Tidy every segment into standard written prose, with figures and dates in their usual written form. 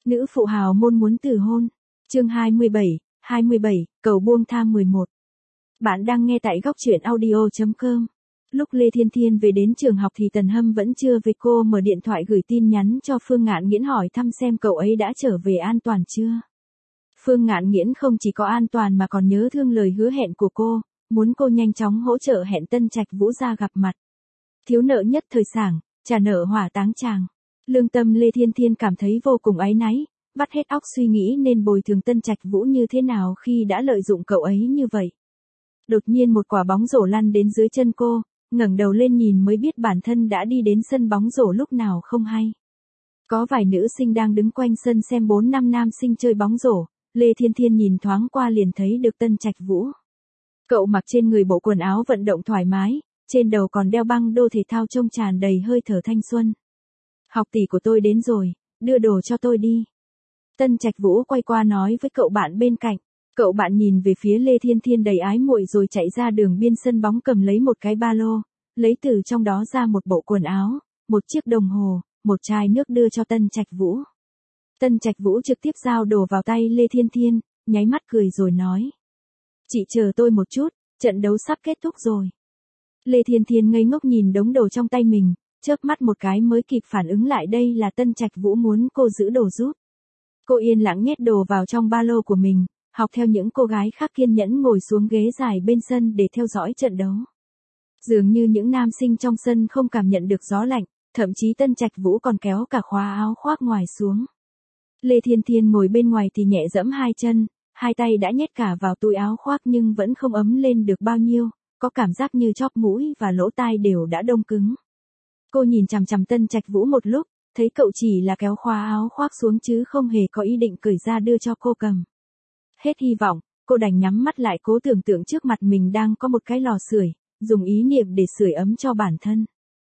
Nữ phụ hào môn muốn từ hôn. Chương 27, cầu buông tha 11. Bạn đang nghe tại góc truyện audio.com. Lúc Lê Thiên Thiên về đến trường học thì Tần Hâm vẫn chưa về, cô mở điện thoại gửi tin nhắn cho Phương Ngạn Nghiễn hỏi thăm xem cậu ấy đã trở về an toàn chưa. Phương Ngạn Nghiễn không chỉ có an toàn mà còn nhớ thương lời hứa hẹn của cô, muốn cô nhanh chóng hỗ trợ hẹn Tân Trạch Vũ ra gặp mặt. Thiếu nợ nhất thời sảng, trả nợ hỏa táng chàng. Lương tâm Lê Thiên Thiên cảm thấy vô cùng áy náy, vắt hết óc suy nghĩ nên bồi thường Tân Trạch Vũ như thế nào khi đã lợi dụng cậu ấy như vậy. Đột nhiên một quả bóng rổ lăn đến dưới chân cô, ngẩng đầu lên nhìn mới biết bản thân đã đi đến sân bóng rổ lúc nào không hay. Có vài nữ sinh đang đứng quanh sân xem 4-5 nam sinh chơi bóng rổ, Lê Thiên Thiên nhìn thoáng qua liền thấy được Tân Trạch Vũ. Cậu mặc trên người bộ quần áo vận động thoải mái, trên đầu còn đeo băng đô thể thao trông tràn đầy hơi thở thanh xuân. Học tỷ của tôi đến rồi, đưa đồ cho tôi đi. Tân Trạch Vũ quay qua nói với cậu bạn bên cạnh. Cậu bạn nhìn về phía Lê Thiên Thiên đầy ái muội rồi chạy ra đường biên sân bóng cầm lấy một cái ba lô, lấy từ trong đó ra một bộ quần áo, một chiếc đồng hồ, một chai nước đưa cho Tân Trạch Vũ. Tân Trạch Vũ trực tiếp giao đồ vào tay Lê Thiên Thiên, nháy mắt cười rồi nói. Chị chờ tôi một chút, trận đấu sắp kết thúc rồi. Lê Thiên Thiên ngây ngốc nhìn đống đồ trong tay mình, chớp mắt một cái mới kịp phản ứng lại đây là Tân Trạch Vũ muốn cô giữ đồ giúp. Cô yên lặng nhét đồ vào trong ba lô của mình, học theo những cô gái khác kiên nhẫn ngồi xuống ghế dài bên sân để theo dõi trận đấu. Dường như những nam sinh trong sân không cảm nhận được gió lạnh, thậm chí Tân Trạch Vũ còn kéo cả khóa áo khoác ngoài xuống. Lê Thiên Thiên ngồi bên ngoài thì nhẹ giẫm hai chân, hai tay đã nhét cả vào túi áo khoác nhưng vẫn không ấm lên được bao nhiêu, có cảm giác như chóp mũi và lỗ tai đều đã đông cứng. Cô nhìn chằm chằm Tân Trạch Vũ một lúc, thấy cậu chỉ là kéo khóa áo khoác xuống chứ không hề có ý định cởi ra đưa cho cô cầm. Hết hy vọng, cô đành nhắm mắt lại cố tưởng tượng trước mặt mình đang có một cái lò sưởi, dùng ý niệm để sưởi ấm cho bản thân.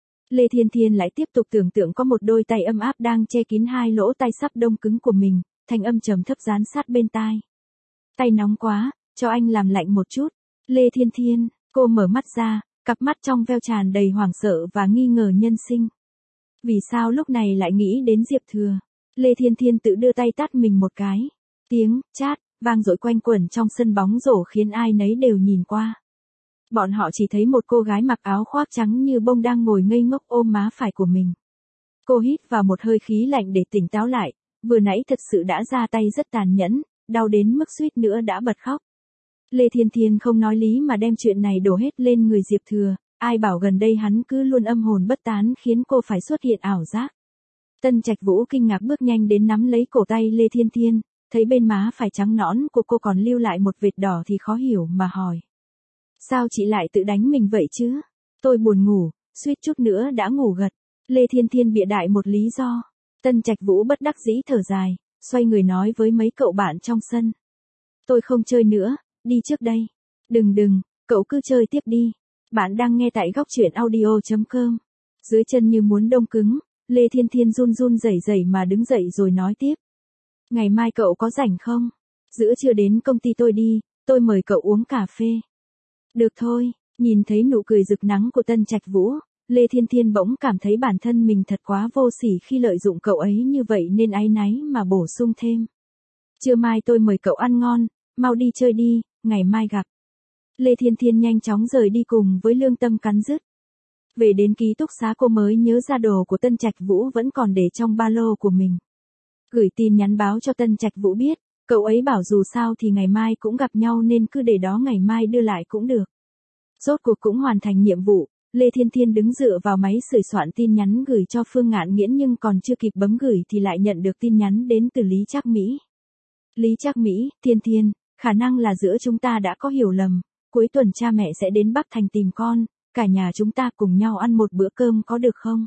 Lê Thiên Thiên lại tiếp tục tưởng tượng có một đôi tay ấm áp đang che kín hai lỗ tai sắp đông cứng của mình, thanh âm trầm thấp dán sát bên tai. Tay nóng quá, cho anh làm lạnh một chút. Lê Thiên Thiên, cô mở mắt ra, cặp mắt trong veo tràn đầy hoảng sợ và nghi ngờ nhân sinh. Vì sao lúc này lại nghĩ đến Diệp Thừa? Lê Thiên Thiên tự đưa tay tát mình một cái. Tiếng chát vang dội quanh quẩn trong sân bóng rổ khiến ai nấy đều nhìn qua. Bọn họ chỉ thấy một cô gái mặc áo khoác trắng như bông đang ngồi ngây ngốc ôm má phải của mình. Cô hít vào một hơi khí lạnh để tỉnh táo lại, vừa nãy thật sự đã ra tay rất tàn nhẫn, đau đến mức suýt nữa đã bật khóc. Lê Thiên Thiên không nói lý mà đem chuyện này đổ hết lên người Diệp Thừa, ai bảo gần đây hắn cứ luôn âm hồn bất tán khiến cô phải xuất hiện ảo giác. Tân Trạch Vũ kinh ngạc bước nhanh đến nắm lấy cổ tay Lê Thiên Thiên, thấy bên má phải trắng nõn của cô còn lưu lại một vệt đỏ thì khó hiểu mà hỏi. Sao chị lại tự đánh mình vậy chứ? Tôi buồn ngủ, suýt chút nữa đã ngủ gật. Lê Thiên Thiên bịa đại một lý do. Tân Trạch Vũ bất đắc dĩ thở dài, xoay người nói với mấy cậu bạn trong sân. Tôi không chơi nữa, đi trước đây. Đừng, cậu cứ chơi tiếp đi. Bạn đang nghe tại góc truyện audio.com. Dưới chân như muốn đông cứng, Lê Thiên Thiên run run rẩy rẩy mà đứng dậy rồi nói tiếp. Ngày mai cậu có rảnh không? Giữa trưa đến công ty tôi đi, tôi mời cậu uống cà phê. Được thôi, nhìn thấy nụ cười rực nắng của Tân Trạch Vũ, Lê Thiên Thiên bỗng cảm thấy bản thân mình thật quá vô sỉ khi lợi dụng cậu ấy như vậy nên áy náy mà bổ sung thêm. Trưa mai tôi mời cậu ăn ngon, mau đi chơi đi, ngày mai gặp. Lê Thiên Thiên nhanh chóng rời đi cùng với lương tâm cắn rứt. Về đến ký túc xá cô mới nhớ ra đồ của Tân Trạch Vũ vẫn còn để trong ba lô của mình. Gửi tin nhắn báo cho Tân Trạch Vũ biết, cậu ấy bảo dù sao thì ngày mai cũng gặp nhau nên cứ để đó ngày mai đưa lại cũng được. Rốt cuộc cũng hoàn thành nhiệm vụ, Lê Thiên Thiên đứng dựa vào máy sưởi soạn tin nhắn gửi cho Phương Ngạn Nghiễn nhưng còn chưa kịp bấm gửi thì lại nhận được tin nhắn đến từ Lý Trác Mỹ. Lý Trác Mỹ, Thiên Thiên, khả năng là giữa chúng ta đã có hiểu lầm, cuối tuần cha mẹ sẽ đến Bắc Thành tìm con, cả nhà chúng ta cùng nhau ăn một bữa cơm có được không?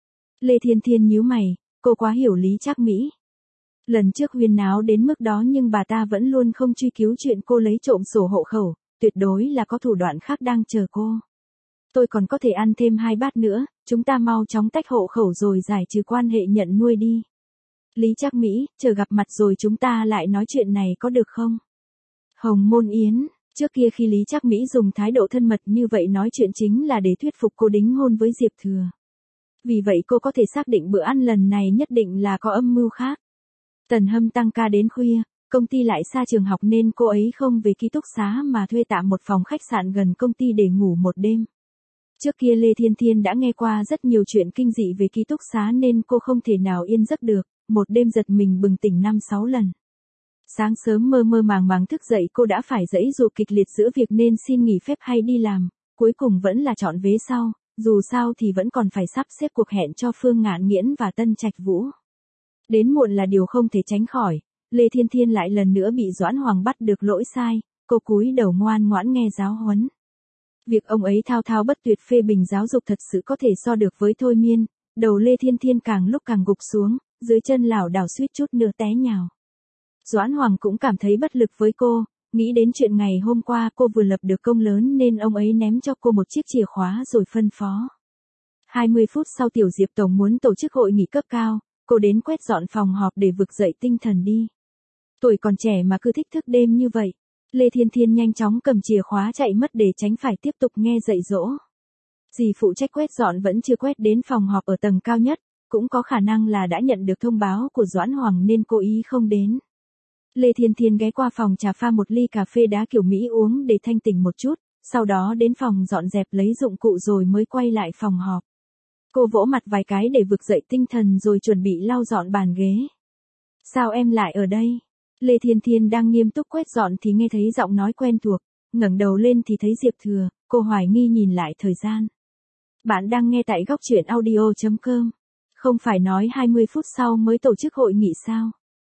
Lê Thiên Thiên nhíu mày, cô quá hiểu Lý Trác Mỹ. Lần trước huyên náo đến mức đó nhưng bà ta vẫn luôn không truy cứu chuyện cô lấy trộm sổ hộ khẩu, tuyệt đối là có thủ đoạn khác đang chờ cô. Tôi còn có thể ăn thêm 2 bát nữa, chúng ta mau chóng tách hộ khẩu rồi giải trừ quan hệ nhận nuôi đi. Lý Trác Mỹ, chờ gặp mặt rồi chúng ta lại nói chuyện này có được không? Hồng Môn Yến, trước kia khi Lý Trác Mỹ dùng thái độ thân mật như vậy nói chuyện chính là để thuyết phục cô đính hôn với Diệp Thừa. Vì vậy cô có thể xác định bữa ăn lần này nhất định là có âm mưu khác. Tần Hâm tăng ca đến khuya, công ty lại xa trường học nên cô ấy không về ký túc xá mà thuê tạm một phòng khách sạn gần công ty để ngủ một đêm. Trước kia Lê Thiên Thiên đã nghe qua rất nhiều chuyện kinh dị về ký túc xá nên cô không thể nào yên giấc được, một đêm giật mình bừng tỉnh 5-6 lần. Sáng sớm mơ mơ màng màng thức dậy cô đã phải giãy giụa kịch liệt giữa việc nên xin nghỉ phép hay đi làm, cuối cùng vẫn là chọn vế sau, dù sao thì vẫn còn phải sắp xếp cuộc hẹn cho Phương Ngạn Nghiễn và Tân Trạch Vũ. Đến muộn là điều không thể tránh khỏi, Lê Thiên Thiên lại lần nữa bị Doãn Hoàng bắt được lỗi sai, cô cúi đầu ngoan ngoãn nghe giáo huấn. Việc ông ấy thao thao bất tuyệt phê bình giáo dục thật sự có thể so được với thôi miên, đầu Lê Thiên Thiên càng lúc càng gục xuống, dưới chân lảo đảo suýt chút nữa té nhào. Doãn Hoàng cũng cảm thấy bất lực với cô, nghĩ đến chuyện ngày hôm qua cô vừa lập được công lớn nên ông ấy ném cho cô một chiếc chìa khóa rồi phân phó. 20 phút sau Tiểu Diệp Tổng muốn tổ chức hội nghị cấp cao, cô đến quét dọn phòng họp để vực dậy tinh thần đi. Tuổi còn trẻ mà cứ thích thức đêm như vậy. Lê Thiên Thiên nhanh chóng cầm chìa khóa chạy mất để tránh phải tiếp tục nghe dạy dỗ. Dì phụ trách quét dọn vẫn chưa quét đến phòng họp ở tầng cao nhất, cũng có khả năng là đã nhận được thông báo của Doãn Hoàng nên cố ý không đến. Lê Thiên Thiên ghé qua phòng trà pha một ly cà phê đá kiểu Mỹ uống để thanh tỉnh một chút, sau đó đến phòng dọn dẹp lấy dụng cụ rồi mới quay lại phòng họp. Cô vỗ mặt vài cái để vực dậy tinh thần rồi chuẩn bị lau dọn bàn ghế. Sao em lại ở đây? Lê Thiên Thiên đang nghiêm túc quét dọn thì nghe thấy giọng nói quen thuộc, ngẩng đầu lên thì thấy Diệp Thừa, cô hoài nghi nhìn lại thời gian. Bạn đang nghe tại góc truyện audio.com. Không phải nói 20 phút sau mới tổ chức hội nghị sao?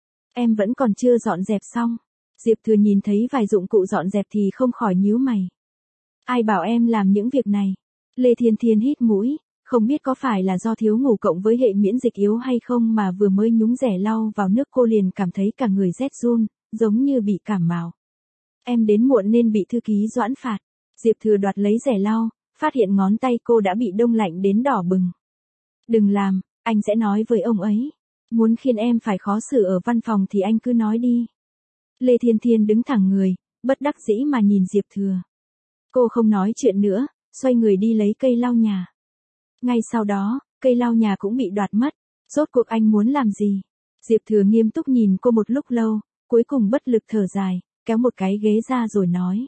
Em vẫn còn chưa dọn dẹp xong. Diệp Thừa nhìn thấy vài dụng cụ dọn dẹp thì không khỏi nhíu mày. Ai bảo em làm những việc này? Lê Thiên Thiên hít mũi, không biết có phải là do thiếu ngủ cộng với hệ miễn dịch yếu hay không mà vừa mới nhúng rẻ lau vào nước cô liền cảm thấy cả người rét run, giống như bị cảm mạo. Em đến muộn nên bị thư ký Doãn phạt. Diệp Thừa đoạt lấy rẻ lau, phát hiện ngón tay cô đã bị đông lạnh đến đỏ bừng. Đừng làm, anh sẽ nói với ông ấy. Muốn khiến em phải khó xử ở văn phòng thì anh cứ nói đi. Lê Thiên Thiên đứng thẳng người, bất đắc dĩ mà nhìn Diệp Thừa. Cô không nói chuyện nữa, xoay người đi lấy cây lau nhà. Ngay sau đó, cây lau nhà cũng bị đoạt mất. Rốt cuộc anh muốn làm gì? Diệp Thừa nghiêm túc nhìn cô một lúc lâu, cuối cùng bất lực thở dài, kéo một cái ghế ra rồi nói.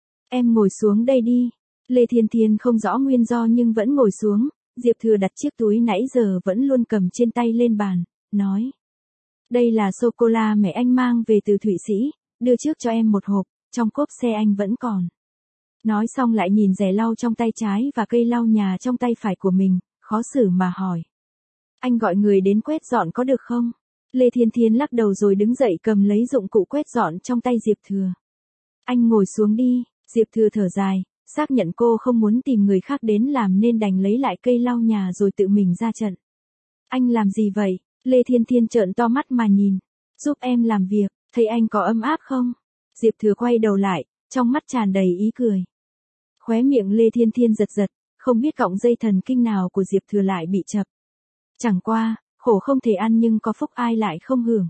Em ngồi xuống đây đi. Lê Thiên Thiên không rõ nguyên do nhưng vẫn ngồi xuống. Diệp Thừa đặt chiếc túi nãy giờ vẫn luôn cầm trên tay lên bàn, nói. Đây là sô-cô-la mẹ anh mang về từ Thụy Sĩ, đưa trước cho em một hộp, trong cốp xe anh vẫn còn. Nói xong lại nhìn rẻ lau trong tay trái và cây lau nhà trong tay phải của mình, khó xử mà hỏi. Anh gọi người đến quét dọn có được không? Lê Thiên Thiên lắc đầu rồi đứng dậy cầm lấy dụng cụ quét dọn trong tay Diệp Thừa. Anh ngồi xuống đi, Diệp Thừa thở dài, xác nhận cô không muốn tìm người khác đến làm nên đành lấy lại cây lau nhà rồi tự mình ra trận. Anh làm gì vậy? Lê Thiên Thiên trợn to mắt mà nhìn. Giúp em làm việc, thấy anh có ấm áp không? Diệp Thừa quay đầu lại, trong mắt tràn đầy ý cười. Khóe miệng Lê Thiên Thiên giật giật, không biết cọng dây thần kinh nào của Diệp Thừa lại bị chập. Chẳng qua, khổ không thể ăn nhưng có phúc ai lại không hưởng.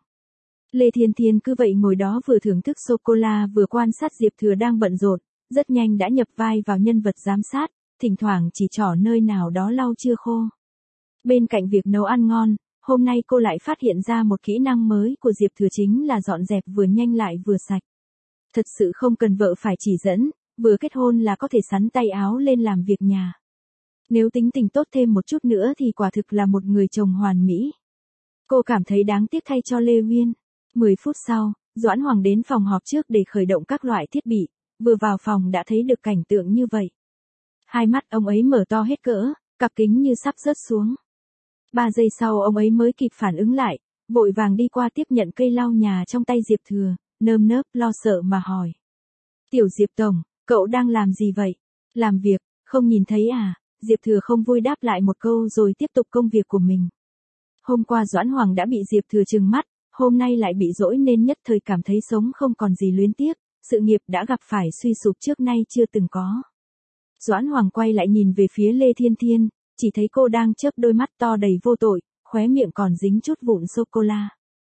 Lê Thiên Thiên cứ vậy ngồi đó vừa thưởng thức sô-cô-la vừa quan sát Diệp Thừa đang bận rộn, rất nhanh đã nhập vai vào nhân vật giám sát, thỉnh thoảng chỉ trỏ nơi nào đó lau chưa khô. Bên cạnh việc nấu ăn ngon, hôm nay cô lại phát hiện ra một kỹ năng mới của Diệp Thừa chính là dọn dẹp vừa nhanh lại vừa sạch. Thật sự không cần vợ phải chỉ dẫn, vừa kết hôn là có thể xắn tay áo lên làm việc nhà. Nếu tính tình tốt thêm một chút nữa thì quả thực là một người chồng hoàn mỹ. Cô cảm thấy đáng tiếc thay cho Lê Uyên. 10 phút sau, Doãn Hoàng đến phòng họp trước để khởi động các loại thiết bị, vừa vào phòng đã thấy được cảnh tượng như vậy. Hai mắt ông ấy mở to hết cỡ, cặp kính như sắp rớt xuống. 3 giây sau ông ấy mới kịp phản ứng lại, vội vàng đi qua tiếp nhận cây lau nhà trong tay Diệp Thừa, nơm nớp lo sợ mà hỏi. Tiểu Diệp Tổng, cậu đang làm gì vậy? Làm việc, không nhìn thấy à? Diệp Thừa không vui đáp lại một câu rồi tiếp tục công việc của mình. Hôm qua Doãn Hoàng đã bị Diệp Thừa trừng mắt, hôm nay lại bị dỗi nên nhất thời cảm thấy sống không còn gì luyến tiếc, sự nghiệp đã gặp phải suy sụp trước nay chưa từng có. Doãn Hoàng quay lại nhìn về phía Lê Thiên Thiên, chỉ thấy cô đang chớp đôi mắt to đầy vô tội, khóe miệng còn dính chút vụn sô-cô-la.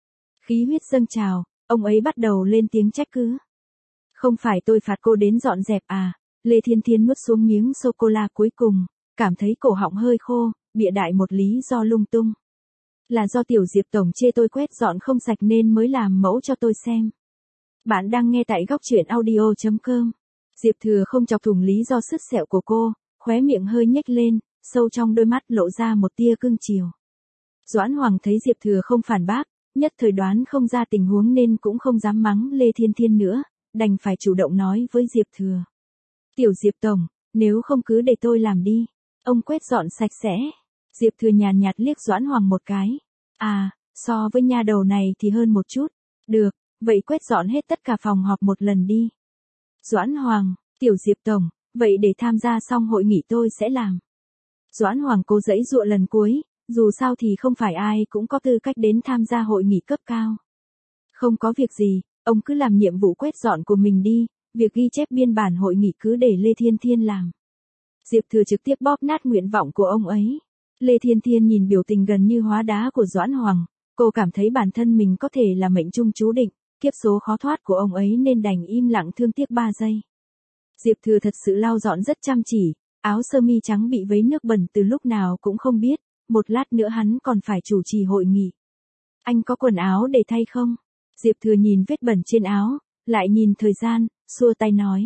Khí huyết dâng trào, ông ấy bắt đầu lên tiếng trách cứ. Không phải tôi phạt cô đến dọn dẹp à? Lê Thiên Thiên nuốt xuống miếng sô-cô-la cuối cùng, cảm thấy cổ họng hơi khô, bịa đại một lý do lung tung. Là do tiểu Diệp tổng chê tôi quét dọn không sạch nên mới làm mẫu cho tôi xem. Bạn đang nghe tại góc truyện audio.com. Diệp Thừa không chọc thủng lý do sứt sẹo của cô, khóe miệng hơi nhếch lên, sâu trong đôi mắt lộ ra một tia cưng chiều. Doãn Hoàng thấy Diệp Thừa không phản bác, nhất thời đoán không ra tình huống nên cũng không dám mắng Lê Thiên Thiên nữa, đành phải chủ động nói với Diệp Thừa. Tiểu Diệp tổng, nếu không cứ để tôi làm đi, ông quét dọn sạch sẽ. Diệp Thừa nhàn nhạt liếc Doãn Hoàng một cái. À, so với nha đầu này thì hơn một chút. Được, vậy quét dọn hết tất cả phòng họp một lần đi. Doãn Hoàng, tiểu Diệp tổng, vậy để tham gia xong hội nghị tôi sẽ làm. Doãn Hoàng cố giãy giụa lần cuối, dù sao thì không phải ai cũng có tư cách đến tham gia hội nghị cấp cao. Không có việc gì, ông cứ làm nhiệm vụ quét dọn của mình đi, việc ghi chép biên bản hội nghị cứ để Lê Thiên Thiên làm. Diệp Thừa trực tiếp bóp nát nguyện vọng của ông ấy. Lê Thiên Thiên nhìn biểu tình gần như hóa đá của Doãn Hoàng, cô cảm thấy bản thân mình có thể là mệnh trung chú định, kiếp số khó thoát của ông ấy nên đành im lặng thương tiếc 3 giây. Diệp Thừa thật sự lau dọn rất chăm chỉ, áo sơ mi trắng bị vấy nước bẩn từ lúc nào cũng không biết, một lát nữa hắn còn phải chủ trì hội nghị. Anh có quần áo để thay không? Diệp Thừa nhìn vết bẩn trên áo, lại nhìn thời gian, xua tay nói.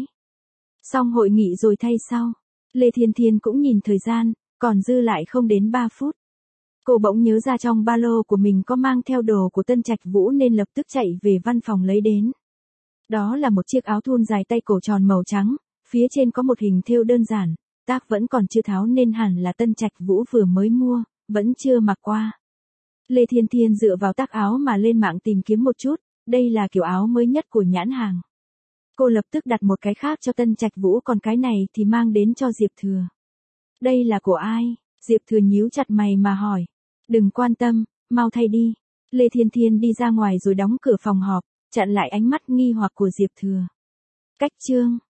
Xong hội nghị rồi thay sau. Lê Thiên Thiên cũng nhìn thời gian, còn dư lại không đến 3 phút. Cô bỗng nhớ ra trong ba lô của mình có mang theo đồ của Tân Trạch Vũ nên lập tức chạy về văn phòng lấy đến. Đó là một chiếc áo thun dài tay cổ tròn màu trắng, phía trên có một hình thêu đơn giản, tác vẫn còn chưa tháo nên hẳn là Tân Trạch Vũ vừa mới mua, vẫn chưa mặc qua. Lê Thiên Thiên dựa vào tác áo mà lên mạng tìm kiếm một chút, đây là kiểu áo mới nhất của nhãn hàng. Cô lập tức đặt một cái khác cho Tân Trạch Vũ, còn cái này thì mang đến cho Diệp Thừa. Đây là của ai? Diệp Thừa nhíu chặt mày mà hỏi. Đừng quan tâm, mau thay đi. Lê Thiên Thiên đi ra ngoài rồi đóng cửa phòng họp, chặn lại ánh mắt nghi hoặc của Diệp Thừa. Cách chương